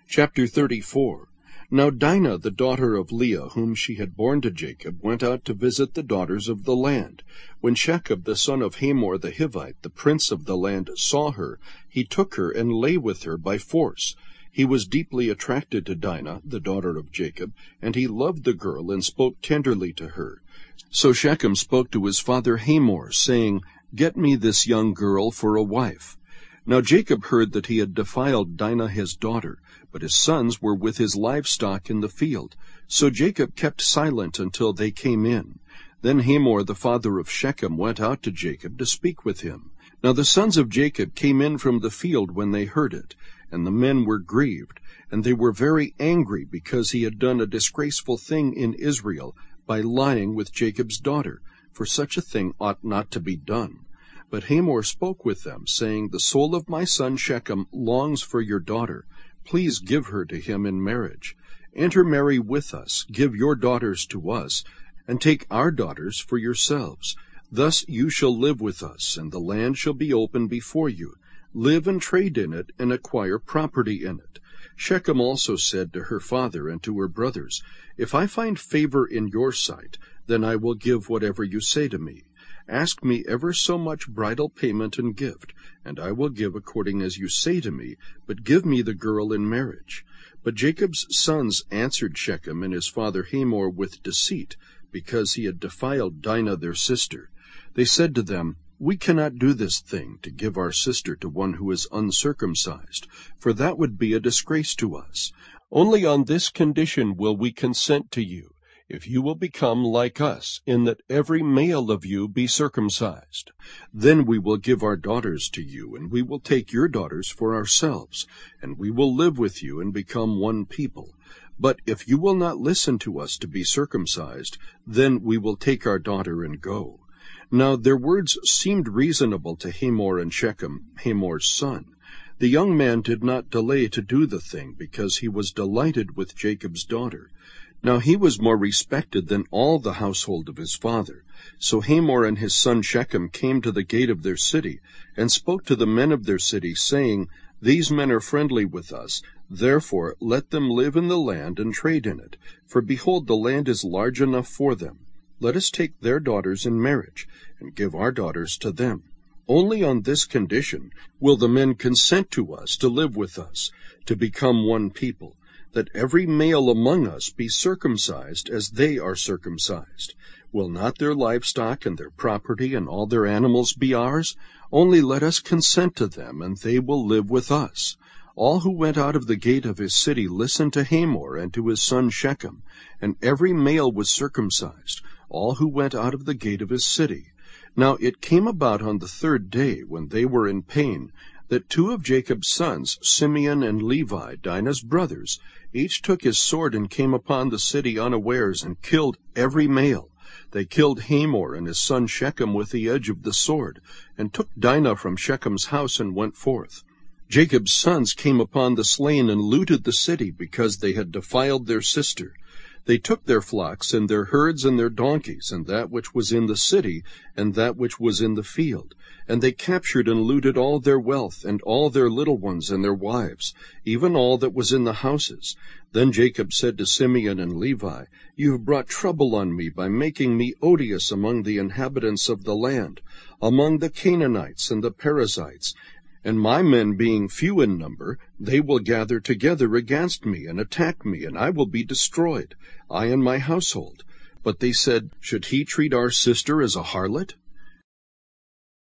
Chapter 34. Now Dinah, the daughter of Leah, whom she had borne to Jacob, went out to visit the daughters of the land. When Shechem the son of Hamor the Hivite, the prince of the land, saw her, he took her and lay with her by force. He was deeply attracted to Dinah, the daughter of Jacob, and he loved the girl and spoke tenderly to her. So Shechem spoke to his father Hamor, saying, "Get me this young girl for a wife." Now Jacob heard that he had defiled Dinah his daughter, but his sons were with his livestock in the field. So Jacob kept silent until they came in. Then Hamor the father of Shechem went out to Jacob to speak with him. Now the sons of Jacob came in from the field when they heard it, and the men were grieved, and they were very angry because he had done a disgraceful thing in Israel by lying with Jacob's daughter, for such a thing ought not to be done. But Hamor spoke with them, saying, "The soul of my son Shechem longs for your daughter. Please give her to him in marriage. Intermarry with us, give your daughters to us, and take our daughters for yourselves. Thus you shall live with us, and the land shall be open before you. Live and trade in it, and acquire property in it." Shechem also said to her father and to her brothers, "If I find favor in your sight, then I will give whatever you say to me. Ask me ever so much bridal payment and gift, and I will give according as you say to me, but give me the girl in marriage." But Jacob's sons answered Shechem and his father Hamor with deceit, because he had defiled Dinah their sister. They said to them, "We cannot do this thing, to give our sister to one who is uncircumcised, for that would be a disgrace to us. Only on this condition will we consent to you, if you will become like us, in that every male of you be circumcised. Then we will give our daughters to you, and we will take your daughters for ourselves, and we will live with you and become one people. But if you will not listen to us to be circumcised, then we will take our daughter and go." Now their words seemed reasonable to Hamor and Shechem, Hamor's son. The young man did not delay to do the thing, because he was delighted with Jacob's daughter. Now he was more respected than all the household of his father. So Hamor and his son Shechem came to the gate of their city, and spoke to the men of their city, saying, "These men are friendly with us, therefore let them live in the land and trade in it. For behold, the land is large enough for them. Let us take their daughters in marriage, and give our daughters to them. Only on this condition will the men consent to us to live with us, to become one people, that every male among us be circumcised as they are circumcised. Will not their livestock and their property and all their animals be ours? Only let us consent to them, and they will live with us." All who went out of the gate of his city listened to Hamor and to his son Shechem, and every male was circumcised, all who went out of the gate of his city. Now it came about on the third day, when they were in pain, that two of Jacob's sons, Simeon and Levi, Dinah's brothers, each took his sword and came upon the city unawares, and killed every male. They killed Hamor and his son Shechem with the edge of the sword, and took Dinah from Shechem's house and went forth. Jacob's sons came upon the slain and looted the city, because they had defiled their sister. They took their flocks and their herds and their donkeys, and that which was in the city, and that which was in the field. And they captured and looted all their wealth, and all their little ones and their wives, even all that was in the houses. Then Jacob said to Simeon and Levi, "You have brought trouble on me by making me odious among the inhabitants of the land, among the Canaanites and the Perizzites. And my men being few in number, they will gather together against me and attack me, and I will be destroyed, I and my household." But they said, "Should he treat our sister as a harlot?"